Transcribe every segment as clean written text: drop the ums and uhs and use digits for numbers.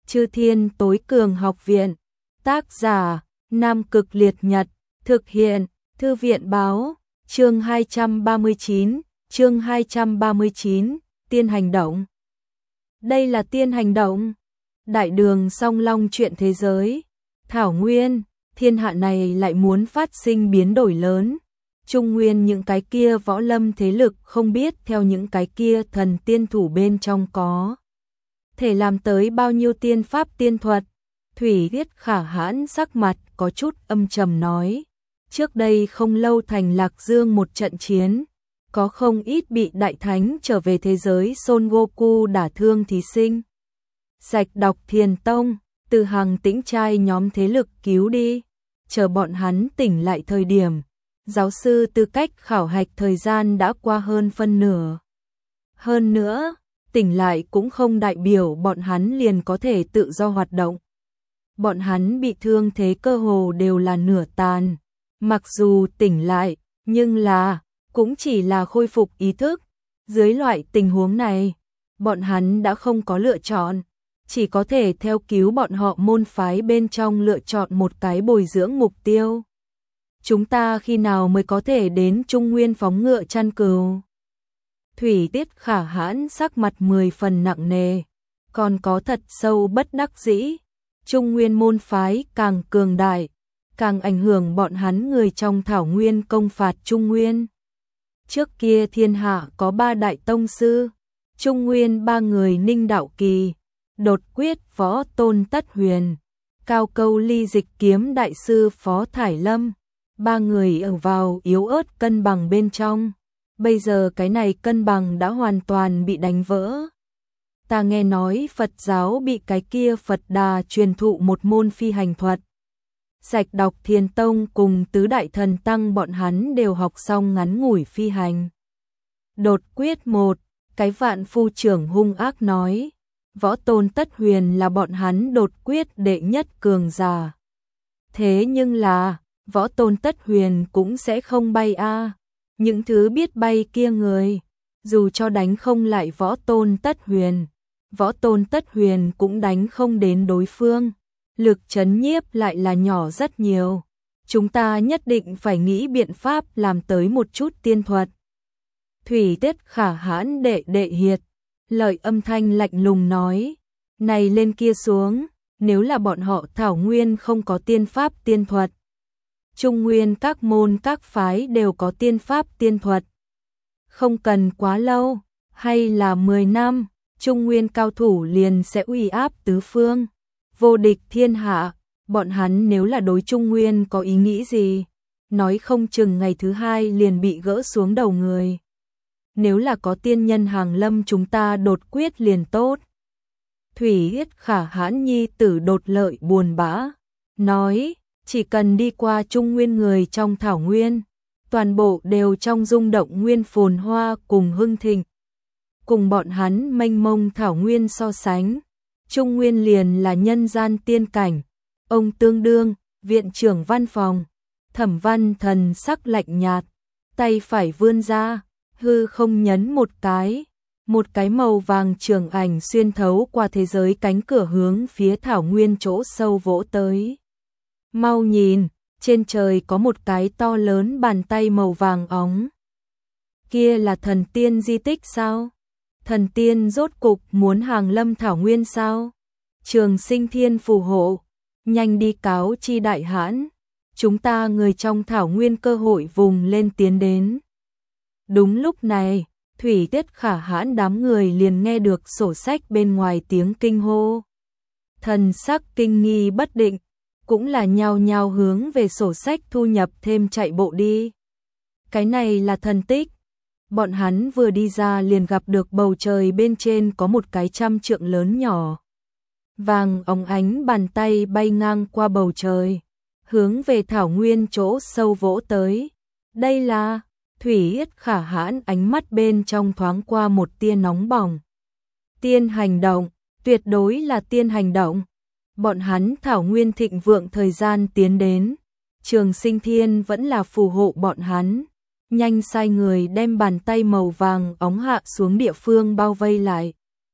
Chư Thiên Tối Cường Học Viện. Tác giả Nam Cực Liệt Nhật. Thực hiện Thư viện Báo. Chương 239. Chương 239. Tiên hành động. Đây là tiên hành động. Đại đường Song Long chuyện thế giới. Thảo Nguyên, thiên hạ này lại muốn phát sinh biến đổi lớn. Trung Nguyên những cái kia võ lâm thế lực không biết theo những cái kia thần tiên thủ bên trong có thể làm tới bao nhiêu tiên pháp tiên thuật. Thủy Tiết Khả Hãn sắc mặt có chút âm trầm nói. Trước đây không lâu thành Lạc Dương một trận chiến, có không ít bị đại thánh trở về thế giới Son Goku đả thương thí sinh. Sạch đọc Thiền Tông, từ hàng tĩnh trai nhóm thế lực cứu đi. Chờ bọn hắn tỉnh lại thời điểm, giáo sư tư cách khảo hạch thời gian đã qua hơn phân nửa. Hơn nữa, tỉnh lại cũng không đại biểu bọn hắn liền có thể tự do hoạt động. Bọn hắn bị thương thế cơ hồ đều là nửa tàn. Mặc dù tỉnh lại, nhưng cũng chỉ là khôi phục ý thức. Dưới loại tình huống này, bọn hắn đã không có lựa chọn, chỉ có thể theo cứu bọn họ môn phái bên trong lựa chọn một cái bồi dưỡng mục tiêu. Chúng ta khi nào mới có thể đến Trung Nguyên phóng ngựa chăn cừu? Thủy Tiết Khả Hãn sắc mặt 10 phần nặng nề, còn có thật sâu bất đắc dĩ. Trung Nguyên môn phái càng cường đại, càng ảnh hưởng bọn hắn người trong Thảo Nguyên công phạt Trung Nguyên. Trước kia thiên hạ có 3 đại tông sư, Trung Nguyên 3 người Ninh Đạo Kỳ, Đột Quyết Võ Tôn Tất Huyền, Cao Câu Ly Dịch Kiếm đại sư Phó Thải Lâm, 3 người ở vào yếu ớt cân bằng bên trong. Bây giờ cái này cân bằng đã hoàn toàn bị đánh vỡ. Ta nghe nói Phật giáo bị cái kia Phật Đà truyền thụ một môn phi hành thuật. Sạch đọc Thiền Tông cùng tứ đại thần tăng bọn hắn đều học xong ngắn ngủi phi hành. Đột Quyết một, cái vạn phu trưởng hung ác nói. Võ Tôn Tất Huyền là bọn hắn Đột Quyết đệ nhất cường giả. Thế nhưng Võ Tôn Tất Huyền cũng sẽ không bay a. Những thứ biết bay kia người, dù cho đánh không lại Võ Tôn Tất Huyền cũng đánh không đến đối phương. Lực chấn nhiếp lại là nhỏ rất nhiều. Chúng ta nhất định phải nghĩ biện pháp làm tới một chút tiên thuật. Thủy Tiết Khả Hãn đệ hiệt, lợi âm thanh lạnh lùng nói. Này lên kia xuống, nếu là bọn họ Thảo Nguyên không có tiên pháp tiên thuật. Trung Nguyên các môn các phái đều có tiên pháp tiên thuật. Không cần quá lâu, hay là 10 năm, Trung Nguyên cao thủ liền sẽ uy áp tứ phương. Vô địch thiên hạ, bọn hắn nếu là đối Trung Nguyên có ý nghĩ gì, nói không chừng ngày thứ 2 liền bị gỡ xuống đầu người. Nếu là có tiên nhân hàng lâm chúng ta Đột Quyết liền tốt. Thủy Tiết Khả Hãn nhi tử Đột Lợi buồn bã, nói, chỉ cần đi qua Trung Nguyên người trong Thảo Nguyên, toàn bộ đều trong rung động nguyên phồn hoa cùng hưng thịnh. Cùng bọn hắn mênh mông Thảo Nguyên so sánh, Trung Nguyên liền là nhân gian tiên cảnh. Ông tương đương, viện trưởng văn phòng, Thẩm Văn thần sắc lạnh nhạt, tay phải vươn ra, hư không nhấn một cái màu vàng trường ảnh xuyên thấu qua thế giới cánh cửa hướng phía Thảo Nguyên chỗ sâu vỗ tới. Mau nhìn, trên trời có một cái to lớn bàn tay màu vàng óng. Kia là thần tiên di tích sao? Thần tiên rốt cục muốn hàng lâm Thảo Nguyên sao? Trường Sinh Thiên phù hộ, nhanh đi cáo chi đại hãn, chúng ta người trong Thảo Nguyên cơ hội vùng lên tiến đến. Đúng lúc này, Thủy Tiết Khả Hãn đám người liền nghe được sổ sách bên ngoài tiếng kinh hô. Thần sắc kinh nghi bất định, cũng là nhao nhao hướng về sổ sách thu nhập thêm chạy bộ đi. Cái này là thần tích. Bọn hắn vừa đi ra liền gặp được bầu trời bên trên có một cái 100 trượng lớn nhỏ. Vàng óng ánh bàn tay bay ngang qua bầu trời, hướng về Thảo Nguyên chỗ sâu vỗ tới. Đây là Thủy Tiết Khả Hãn ánh mắt bên trong thoáng qua một tia nóng bỏng. Tiên hành động, tuyệt đối là tiên hành động. Bọn hắn Thảo Nguyên thịnh vượng thời gian tiến đến, Trường Sinh Thiên vẫn là phù hộ bọn hắn. Nhanh sai người đem bàn tay màu vàng óng hạ xuống địa phương bao vây lại.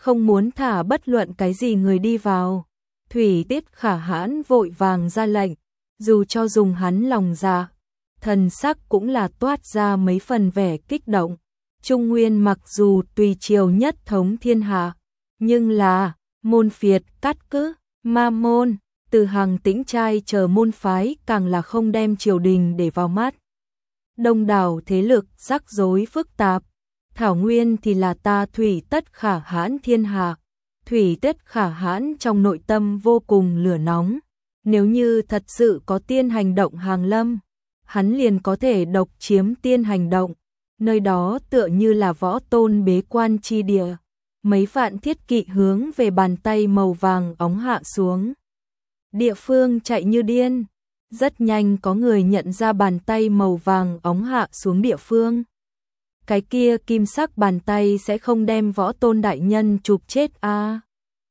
không muốn thả bất luận cái gì người đi vào. Thủy Tiết Khả Hãn vội vàng ra lệnh, dù cho dùng hắn lòng dạ, thần sắc cũng là toát ra mấy phần vẻ kích động. Trung Nguyên mặc dù tùy triều nhất thống thiên hạ, nhưng là môn phiệt cát cứ, ma môn, từ Hàng Tĩnh trai chờ môn phái càng là không đem triều đình để vào mắt. Đông đảo thế lực rắc rối phức tạp, Thảo Nguyên thì là ta Thủy Tất Khả Hãn thiên hạ. Thủy Tất Khả Hãn trong nội tâm vô cùng lửa nóng, nếu như thật sự có tiên hành động hàng lâm, hắn liền có thể độc chiếm tiên hành động, nơi đó tựa như là võ tôn bế quan chi địa. Mấy vạn thiết kỵ hướng về bàn tay màu vàng óng hạ xuống. Địa phương chạy như điên, rất nhanh có người nhận ra bàn tay màu vàng óng hạ xuống địa phương. Cái kia kim sắc bàn tay sẽ không đem võ tôn đại nhân chụp chết à?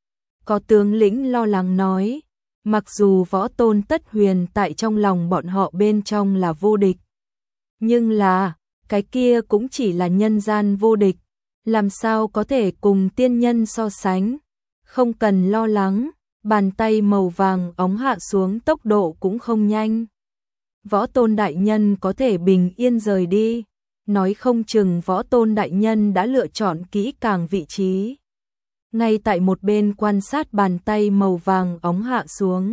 Có tướng lĩnh lo lắng nói, mặc dù võ tôn Tất Huyền tại trong lòng bọn họ bên trong là vô địch, nhưng là, cái kia cũng chỉ là nhân gian vô địch, làm sao có thể cùng tiên nhân so sánh. Không cần lo lắng, bàn tay màu vàng óng hạ xuống tốc độ cũng không nhanh. Võ tôn đại nhân có thể bình yên rời đi, nói không chừng võ tôn đại nhân đã lựa chọn kỹ càng vị trí. Ngay tại một bên quan sát bàn tay màu vàng óng hạ xuống.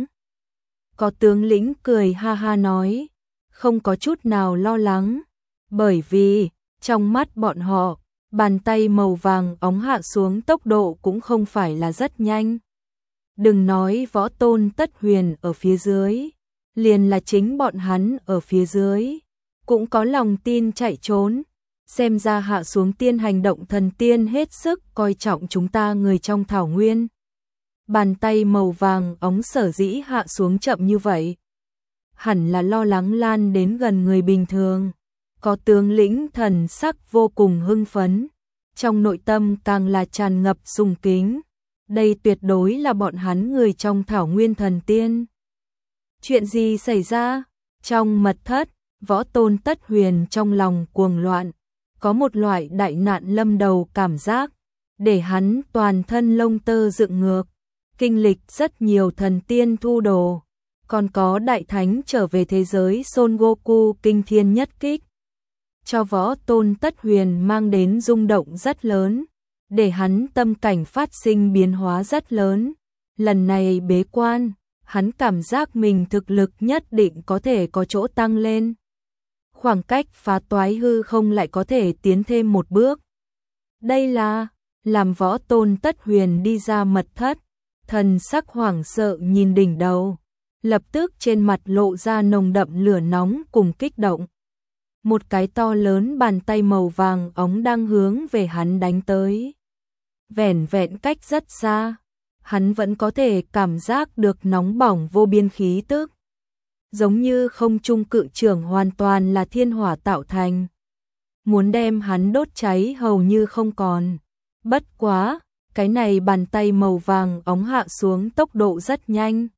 Có tướng lĩnh cười ha ha nói, không có chút nào lo lắng, bởi vì, trong mắt bọn họ, bàn tay màu vàng óng hạ xuống tốc độ cũng không phải là rất nhanh. Đừng nói võ tôn Tất Huyền ở phía dưới, liền là chính bọn hắn ở phía dưới, cũng có lòng tin chạy trốn. Xem ra hạ xuống tiên hành động thần tiên hết sức coi trọng chúng ta người trong Thảo Nguyên. Bàn tay màu vàng óng sở dĩ hạ xuống chậm như vậy, hẳn là lo lắng lan đến gần người bình thường. Có tướng lĩnh thần sắc vô cùng hưng phấn, trong nội tâm càng là tràn ngập sùng kính. Đây tuyệt đối là bọn hắn người trong Thảo Nguyên thần tiên. Chuyện gì xảy ra? Trong mật thất, võ tôn Tất Huyền trong lòng cuồng loạn, có một loại đại nạn lâm đầu cảm giác, để hắn toàn thân lông tơ dựng ngược, kinh lịch rất nhiều thần tiên thu đồ, còn có đại thánh trở về thế giới Son Goku kinh thiên nhất kích, cho võ tôn Tất Huyền mang đến rung động rất lớn, để hắn tâm cảnh phát sinh biến hóa rất lớn. Lần này bế quan, hắn cảm giác mình thực lực nhất định có thể có chỗ tăng lên. Khoảng cách phá toái hư không lại có thể tiến thêm một bước. Đây là, làm võ tôn Tất Huyền đi ra mật thất, thần sắc hoảng sợ nhìn đỉnh đầu, lập tức trên mặt lộ ra nồng đậm lửa nóng cùng kích động. Một cái to lớn bàn tay màu vàng óng đang hướng về hắn đánh tới. Vẻn vẹn cách rất xa, hắn vẫn có thể cảm giác được nóng bỏng vô biên khí tức. Giống như không trung cự trưởng hoàn toàn là thiên hỏa tạo thành. Muốn đem hắn đốt cháy hầu như không còn. Bất quá, cái này bàn tay màu vàng óng hạ xuống tốc độ rất nhanh.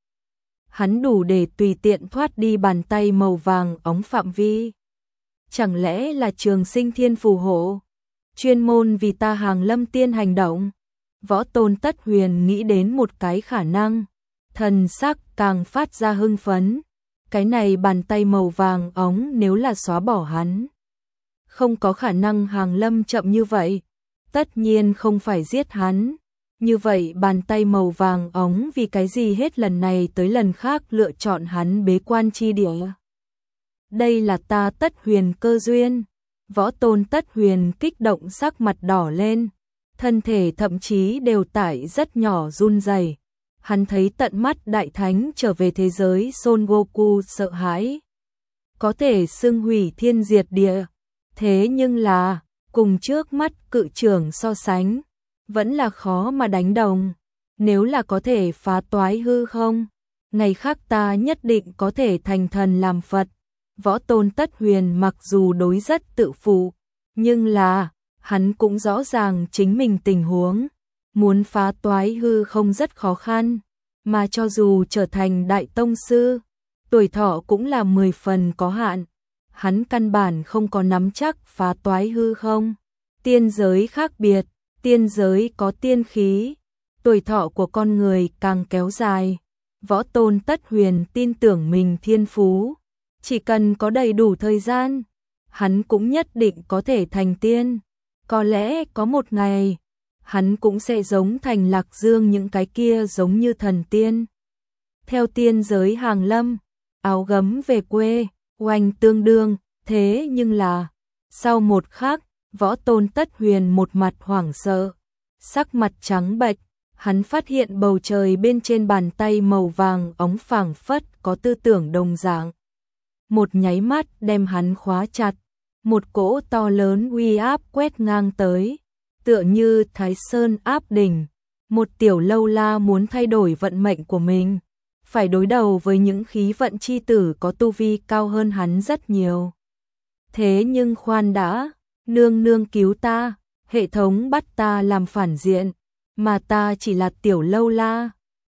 Hắn đủ để tùy tiện thoát đi bàn tay màu vàng óng phạm vi. Chẳng lẽ là Trường Sinh Thiên phù hộ, chuyên môn vì ta hàng lâm tiên hành động? Võ tôn Tất Huyền nghĩ đến một cái khả năng, thần sắc càng phát ra hưng phấn. Cái này bàn tay màu vàng óng nếu là xóa bỏ hắn, không có khả năng hàng lâm chậm như vậy, tất nhiên không phải giết hắn. Như vậy bàn tay màu vàng óng vì cái gì hết lần này tới lần khác lựa chọn hắn bế quan chi địa? Đây là ta Tất Huyền cơ duyên. Võ tôn Tất Huyền kích động sắc mặt đỏ lên, thân thể thậm chí đều tải rất nhỏ run rẩy. Hắn thấy tận mắt đại thánh trở về thế giới Son Goku sợ hãi, có thể xưng hủy thiên diệt địa. Thế nhưng là, cùng trước mắt cự trưởng so sánh, vẫn là khó mà đánh đồng. Nếu là có thể phá toái hư không, ngày khác ta nhất định có thể thành thần làm Phật. Võ tôn Tất Huyền mặc dù đối rất tự phụ, nhưng là, hắn cũng rõ ràng chính mình tình huống. Muốn phá toái hư không rất khó khăn, mà cho dù trở thành đại tông sư, tuổi thọ cũng là 10 phần có hạn. Hắn căn bản không có nắm chắc phá toái hư không. Tiên giới khác biệt, Tiên giới có tiên khí, tuổi thọ của con người càng kéo dài. Võ Tôn Tất Huyền tin tưởng mình thiên phú, chỉ cần có đầy đủ thời gian, hắn cũng nhất định có thể thành tiên. Có lẽ có một ngày, hắn cũng sẽ giống thành Lạc Dương những cái kia giống như thần tiên. Theo tiên giới hàng lâm, áo gấm về quê, oanh tương đương, thế nhưng là, sau một khắc, Võ Tôn Tất Huyền một mặt hoảng sợ, sắc mặt trắng bệch, hắn phát hiện bầu trời bên trên bàn tay màu vàng óng phảng phất có tư tưởng đồng dạng. Một nháy mắt đem hắn khóa chặt, một cỗ to lớn uy áp quét ngang tới, tựa như Thái Sơn áp đỉnh. Một tiểu lâu la muốn thay đổi vận mệnh của mình, phải đối đầu với những khí vận chi tử có tu vi cao hơn hắn rất nhiều. Thế nhưng khoan đã, nương nương cứu ta, hệ thống bắt ta làm phản diện, mà ta chỉ là tiểu lâu la,